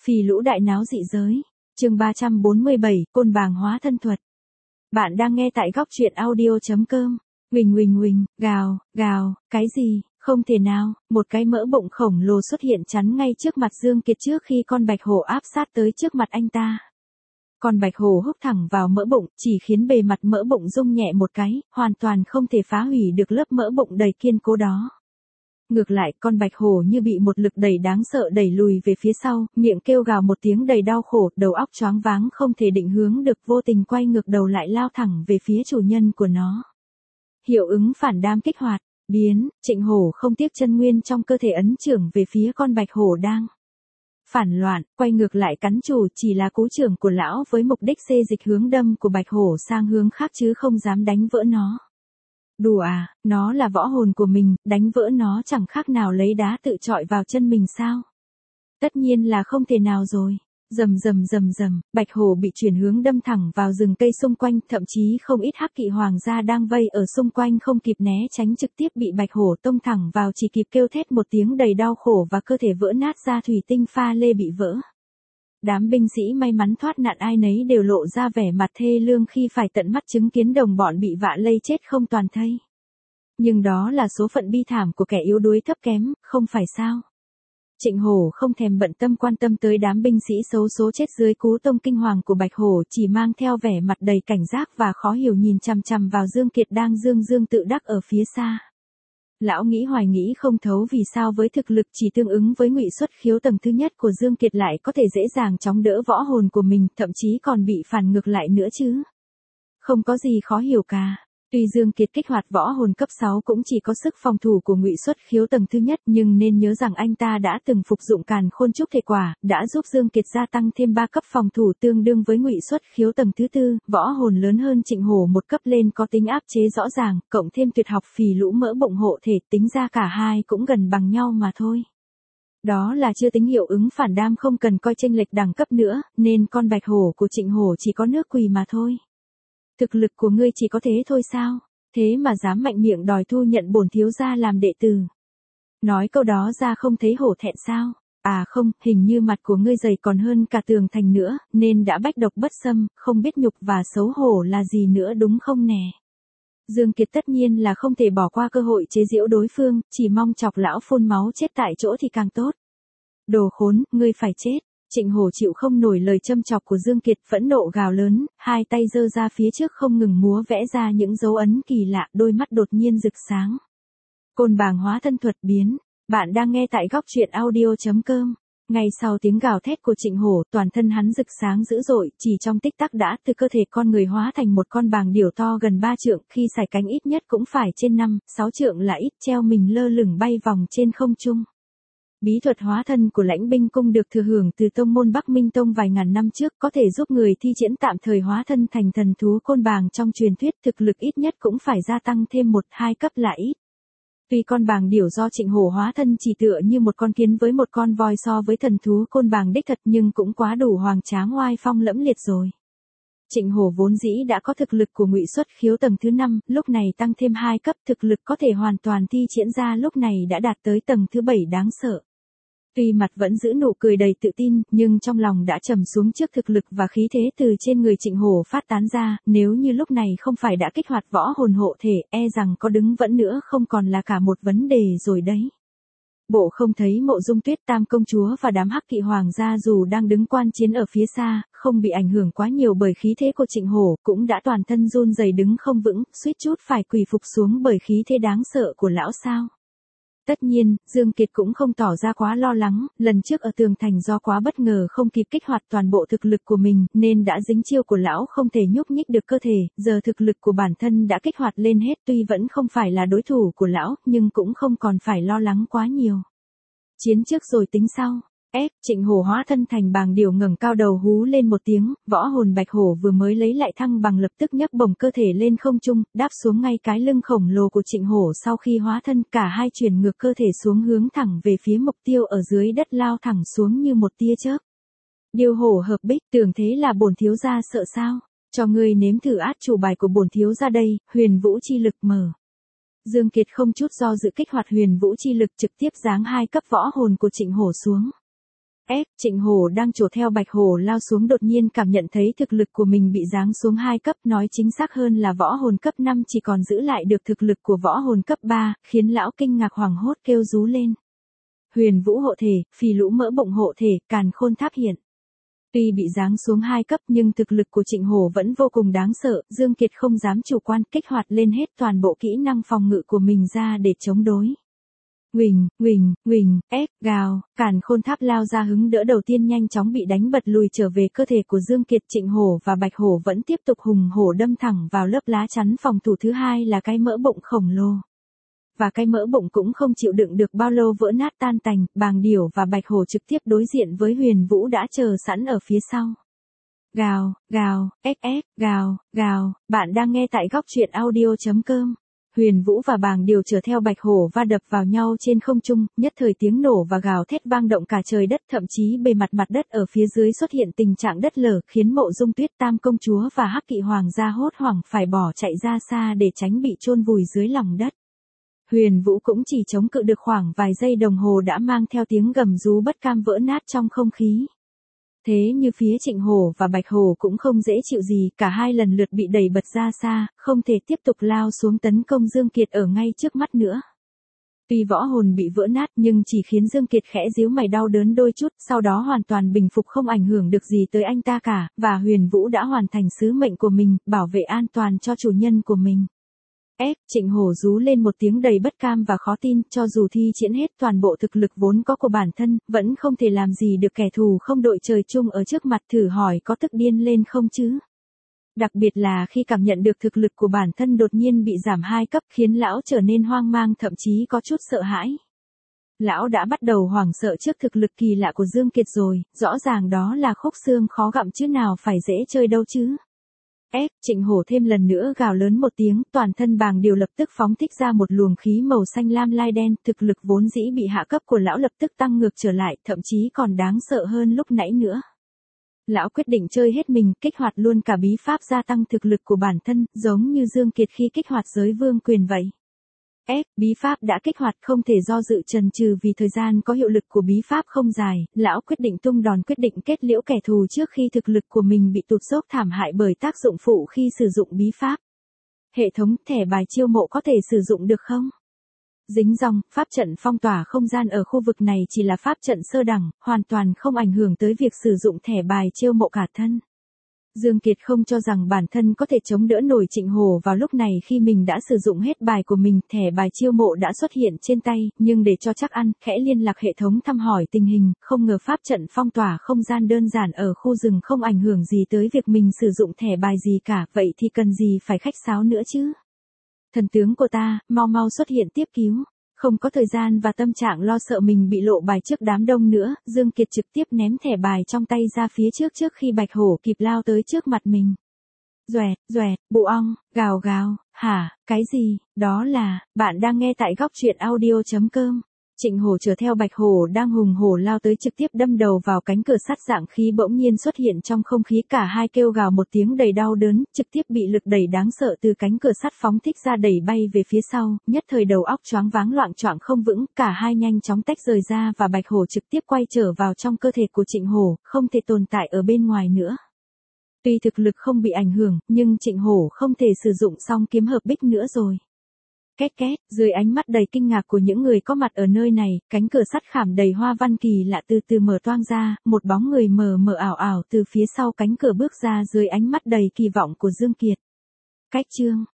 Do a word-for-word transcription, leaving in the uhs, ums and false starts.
Phì lũ đại náo dị giới. Chương ba trăm bốn mươi bảy, Côn Bàng hóa thân thuật. Bạn đang nghe tại góc truyện audio chấm com. Huỳnh huỳnh huỳnh, gào, gào, cái gì, không thể nào, một cái mỡ bụng khổng lồ xuất hiện chắn ngay trước mặt Dương Kiệt trước khi con bạch hổ áp sát tới trước mặt anh ta. Con bạch hổ húc thẳng vào mỡ bụng, chỉ khiến bề mặt mỡ bụng rung nhẹ một cái, hoàn toàn không thể phá hủy được lớp mỡ bụng đầy kiên cố đó. Ngược lại, con bạch hổ như bị một lực đẩy đáng sợ đẩy lùi về phía sau, miệng kêu gào một tiếng đầy đau khổ, đầu óc choáng váng không thể định hướng được, vô tình quay ngược đầu lại lao thẳng về phía chủ nhân của nó. Hiệu ứng phản đam kích hoạt, biến, Trịnh Hổ không tiếc chân nguyên trong cơ thể ấn chưởng về phía con bạch hổ đang phản loạn, quay ngược lại cắn chủ, chỉ là cú chưởng của lão với mục đích xê dịch hướng đâm của bạch hổ sang hướng khác chứ không dám đánh vỡ nó. Đùa à, nó là võ hồn của mình, đánh vỡ nó chẳng khác nào lấy đá tự chọi vào chân mình sao? Tất nhiên là không thể nào rồi. Rầm rầm rầm rầm, bạch hổ bị chuyển hướng đâm thẳng vào rừng cây xung quanh, thậm chí không ít hắc kỵ hoàng gia đang vây ở xung quanh không kịp né tránh trực tiếp bị bạch hổ tông thẳng vào, chỉ kịp kêu thét một tiếng đầy đau khổ và cơ thể vỡ nát ra, thủy tinh pha lê bị vỡ. Đám binh sĩ may mắn thoát nạn ai nấy đều lộ ra vẻ mặt thê lương khi phải tận mắt chứng kiến đồng bọn bị vạ lây chết không toàn thây. Nhưng đó là số phận bi thảm của kẻ yếu đuối thấp kém, không phải sao? Trịnh Hổ không thèm bận tâm quan tâm tới đám binh sĩ xấu số chết dưới cú tông kinh hoàng của bạch hổ, chỉ mang theo vẻ mặt đầy cảnh giác và khó hiểu nhìn chằm chằm vào Dương Kiệt đang dương dương tự đắc ở phía xa. Lão nghĩ hoài nghĩ không thấu vì sao với thực lực chỉ tương ứng với ngụy xuất khiếu tầng thứ nhất của Dương Kiệt lại có thể dễ dàng chống đỡ võ hồn của mình, thậm chí còn bị phản ngược lại nữa chứ. Không có gì khó hiểu cả. Tuy Dương Kiệt kích hoạt võ hồn cấp sáu cũng chỉ có sức phòng thủ của ngụy xuất khiếu tầng thứ nhất, nhưng nên nhớ rằng anh ta đã từng phục dụng càn khôn trúc thể quả, đã giúp Dương Kiệt gia tăng thêm ba cấp phòng thủ tương đương với ngụy xuất khiếu tầng thứ tư, võ hồn lớn hơn Trịnh Hổ một cấp lên có tính áp chế rõ ràng, cộng thêm tuyệt học phì lũ mỡ bụng hộ thể, tính ra cả hai cũng gần bằng nhau mà thôi. Đó là chưa tính hiệu ứng phản đam không cần coi chênh lệch đẳng cấp nữa, nên con bạch hổ của Trịnh Hổ chỉ có nước quỳ mà thôi. Thực lực của ngươi chỉ có thế thôi sao? Thế mà dám mạnh miệng đòi thu nhận bổn thiếu gia làm đệ tử. Nói câu đó ra không thấy hổ thẹn sao? À không, hình như mặt của ngươi dày còn hơn cả tường thành nữa, nên đã bách độc bất xâm, không biết nhục và xấu hổ là gì nữa đúng không nè? Dương Kiệt tất nhiên là không thể bỏ qua cơ hội chế giễu đối phương, chỉ mong chọc lão phun máu chết tại chỗ thì càng tốt. Đồ khốn, ngươi phải chết. Trịnh Hổ chịu không nổi lời châm chọc của Dương Kiệt, phẫn nộ gào lớn, hai tay giơ ra phía trước không ngừng múa vẽ ra những dấu ấn kỳ lạ, đôi mắt đột nhiên rực sáng. Côn Bàng hóa thân thuật biến. Bạn đang nghe tại góc truyện audio chấm com. Ngay sau tiếng gào thét của Trịnh Hổ, toàn thân hắn rực sáng dữ dội, chỉ trong tích tắc đã từ cơ thể con người hóa thành một con bàng điểu to gần ba trượng, khi sải cánh ít nhất cũng phải trên năm, sáu trượng là ít, treo mình lơ lửng bay vòng trên không trung. Bí thuật hóa thân của Lãnh Binh Cung được thừa hưởng từ tông môn Bắc Minh Tông vài ngàn năm trước, có thể giúp người thi triển tạm thời hóa thân thành thần thú côn bàng trong truyền thuyết, thực lực ít nhất cũng phải gia tăng thêm một hai cấp là ít. Tuy con bàng điểu do Trịnh Hổ hóa thân chỉ tựa như một con kiến với một con voi so với thần thú côn bàng đích thật, nhưng cũng quá đủ hoành tráng oai phong lẫm liệt rồi. Trịnh Hổ vốn dĩ đã có thực lực của ngụy xuất khiếu tầng thứ năm, lúc này tăng thêm hai cấp, thực lực có thể hoàn toàn thi triển ra lúc này đã đạt tới tầng thứ bảy đáng sợ. Tuy mặt vẫn giữ nụ cười đầy tự tin, nhưng trong lòng đã trầm xuống trước thực lực và khí thế từ trên người Trịnh Hổ phát tán ra, nếu như lúc này không phải đã kích hoạt võ hồn hộ thể, e rằng có đứng vẫn nữa không còn là cả một vấn đề rồi đấy. Bộ không thấy Mộ Dung Tuyết, Tam công chúa và đám hắc kỵ hoàng gia dù đang đứng quan chiến ở phía xa, không bị ảnh hưởng quá nhiều bởi khí thế của Trịnh Hổ, cũng đã toàn thân run rẩy đứng không vững, suýt chút phải quỳ phục xuống bởi khí thế đáng sợ của lão sao. Tất nhiên, Dương Kiệt cũng không tỏ ra quá lo lắng, lần trước ở tường thành do quá bất ngờ không kịp kích hoạt toàn bộ thực lực của mình, nên đã dính chiêu của lão không thể nhúc nhích được cơ thể, giờ thực lực của bản thân đã kích hoạt lên hết, tuy vẫn không phải là đối thủ của lão, nhưng cũng không còn phải lo lắng quá nhiều. Chiến trước rồi tính sau. Ép, Trịnh Hổ hóa thân thành bàng điểu ngẩng cao đầu hú lên một tiếng, võ hồn bạch hổ vừa mới lấy lại thăng bằng lập tức nhấc bổng cơ thể lên không trung, đáp xuống ngay cái lưng khổng lồ của Trịnh Hổ. Sau khi hóa thân, cả hai chuyển ngược cơ thể xuống hướng thẳng về phía mục tiêu ở dưới đất, lao thẳng xuống như một tia chớp. Điêu hổ hợp bích, tưởng thế là bổn thiếu gia sợ sao? Cho ngươi nếm thử át chủ bài của bổn thiếu gia đây, huyền vũ chi lực mở. Dương Kiệt không chút do dự kích hoạt huyền vũ chi lực, trực tiếp giáng hai cấp võ hồn của Trịnh Hổ xuống. Ép, Trịnh Hổ đang trổ theo Bạch Hổ lao xuống đột nhiên cảm nhận thấy thực lực của mình bị giáng xuống hai cấp, nói chính xác hơn là võ hồn cấp năm chỉ còn giữ lại được thực lực của võ hồn cấp ba, khiến lão kinh ngạc hoảng hốt kêu rú lên. Huyền Vũ hộ thể, Phì Lũ mỡ bụng hộ thể, Càn Khôn Tháp hiện. Tuy bị giáng xuống hai cấp nhưng thực lực của Trịnh Hổ vẫn vô cùng đáng sợ, Dương Kiệt không dám chủ quan, kích hoạt lên hết toàn bộ kỹ năng phòng ngự của mình ra để chống đối. Huỳnh, huỳnh, huỳnh, ép, gào, Càn Khôn Tháp lao ra hứng đỡ đầu tiên nhanh chóng bị đánh bật lùi trở về cơ thể của Dương Kiệt. Trịnh Hổ và Bạch Hổ vẫn tiếp tục hùng hổ đâm thẳng vào lớp lá chắn phòng thủ thứ hai là cái mỡ bụng khổng lồ. Và cái mỡ bụng cũng không chịu đựng được bao lâu vỡ nát tan tành, Bàng Điểu và Bạch Hổ trực tiếp đối diện với Huyền Vũ đã chờ sẵn ở phía sau. Gào, gào, ép ép, gào, gào, bạn đang nghe tại góc truyện audio chấm com. Huyền Vũ và Bàng Điểu chở theo Bạch Hổ va đập vào nhau trên không trung, nhất thời tiếng nổ và gào thét vang động cả trời đất, thậm chí bề mặt mặt đất ở phía dưới xuất hiện tình trạng đất lở, khiến Mộ Dung Tuyết, Tam công chúa và Hắc Kỵ hoàng gia hốt hoảng phải bỏ chạy ra xa để tránh bị chôn vùi dưới lòng đất. Huyền Vũ cũng chỉ chống cự được khoảng vài giây đồng hồ đã mang theo tiếng gầm rú bất cam vỡ nát trong không khí. Thế như phía Trịnh Hổ và Bạch Hổ cũng không dễ chịu gì, cả hai lần lượt bị đẩy bật ra xa, không thể tiếp tục lao xuống tấn công Dương Kiệt ở ngay trước mắt nữa. Tuy võ hồn bị vỡ nát nhưng chỉ khiến Dương Kiệt khẽ díu mày đau đớn đôi chút, sau đó hoàn toàn bình phục không ảnh hưởng được gì tới anh ta cả, và Huyền Vũ đã hoàn thành sứ mệnh của mình, bảo vệ an toàn cho chủ nhân của mình. Ép, Trịnh Hổ rú lên một tiếng đầy bất cam và khó tin, cho dù thi triển hết toàn bộ thực lực vốn có của bản thân, vẫn không thể làm gì được kẻ thù không đội trời chung ở trước mặt, thử hỏi có tức điên lên không chứ? Đặc biệt là khi cảm nhận được thực lực của bản thân đột nhiên bị giảm hai cấp, khiến lão trở nên hoang mang, thậm chí có chút sợ hãi. Lão đã bắt đầu hoảng sợ trước thực lực kỳ lạ của Dương Kiệt rồi, rõ ràng đó là khúc xương khó gặm chứ nào phải dễ chơi đâu chứ. Ép, Trịnh Hổ thêm lần nữa gào lớn một tiếng, toàn thân Bàng Điểu lập tức phóng thích ra một luồng khí màu xanh lam lai đen, thực lực vốn dĩ bị hạ cấp của lão lập tức tăng ngược trở lại, thậm chí còn đáng sợ hơn lúc nãy nữa. Lão quyết định chơi hết mình, kích hoạt luôn cả bí pháp gia tăng thực lực của bản thân, giống như Dương Kiệt khi kích hoạt giới vương quyền vậy. Ép, bí pháp đã kích hoạt, không thể do dự chần chừ, vì thời gian có hiệu lực của bí pháp không dài, lão quyết định tung đòn, quyết định kết liễu kẻ thù trước khi thực lực của mình bị tụt dốc thảm hại bởi tác dụng phụ khi sử dụng bí pháp. Hệ thống thẻ bài chiêu mộ có thể sử dụng được không? Dính dòng, pháp trận phong tỏa không gian ở khu vực này chỉ là pháp trận sơ đẳng, hoàn toàn không ảnh hưởng tới việc sử dụng thẻ bài chiêu mộ cả thân. Dương Kiệt không cho rằng bản thân có thể chống đỡ nổi Trịnh Hổ vào lúc này khi mình đã sử dụng hết bài của mình, thẻ bài chiêu mộ đã xuất hiện trên tay, nhưng để cho chắc ăn, khẽ liên lạc hệ thống thăm hỏi tình hình, không ngờ pháp trận phong tỏa không gian đơn giản ở khu rừng không ảnh hưởng gì tới việc mình sử dụng thẻ bài gì cả, vậy thì cần gì phải khách sáo nữa chứ? Thần tướng của ta, mau mau xuất hiện tiếp cứu. Không có thời gian và tâm trạng lo sợ mình bị lộ bài trước đám đông nữa, Dương Kiệt trực tiếp ném thẻ bài trong tay ra phía trước trước khi Bạch Hổ kịp lao tới trước mặt mình. Doẹt, doẹt, bụ ong, gào gào, hả, cái gì, đó là, bạn đang nghe tại góc truyện audio chấm com. Trịnh Hổ chở theo Bạch Hổ đang hùng hổ lao tới trực tiếp đâm đầu vào cánh cửa sắt dạng khí bỗng nhiên xuất hiện trong không khí, cả hai kêu gào một tiếng đầy đau đớn, trực tiếp bị lực đẩy đáng sợ từ cánh cửa sắt phóng thích ra đẩy bay về phía sau, nhất thời đầu óc choáng váng loạng choạng không vững, cả hai nhanh chóng tách rời ra và Bạch Hổ trực tiếp quay trở vào trong cơ thể của Trịnh Hổ, không thể tồn tại ở bên ngoài nữa. Tuy thực lực không bị ảnh hưởng, nhưng Trịnh Hổ không thể sử dụng song kiếm hợp bích nữa rồi. Két két, dưới ánh mắt đầy kinh ngạc của những người có mặt ở nơi này, cánh cửa sắt khảm đầy hoa văn kỳ lạ từ từ mở toang ra, một bóng người mờ mờ ảo ảo từ phía sau cánh cửa bước ra dưới ánh mắt đầy kỳ vọng của Dương Kiệt. Cách chương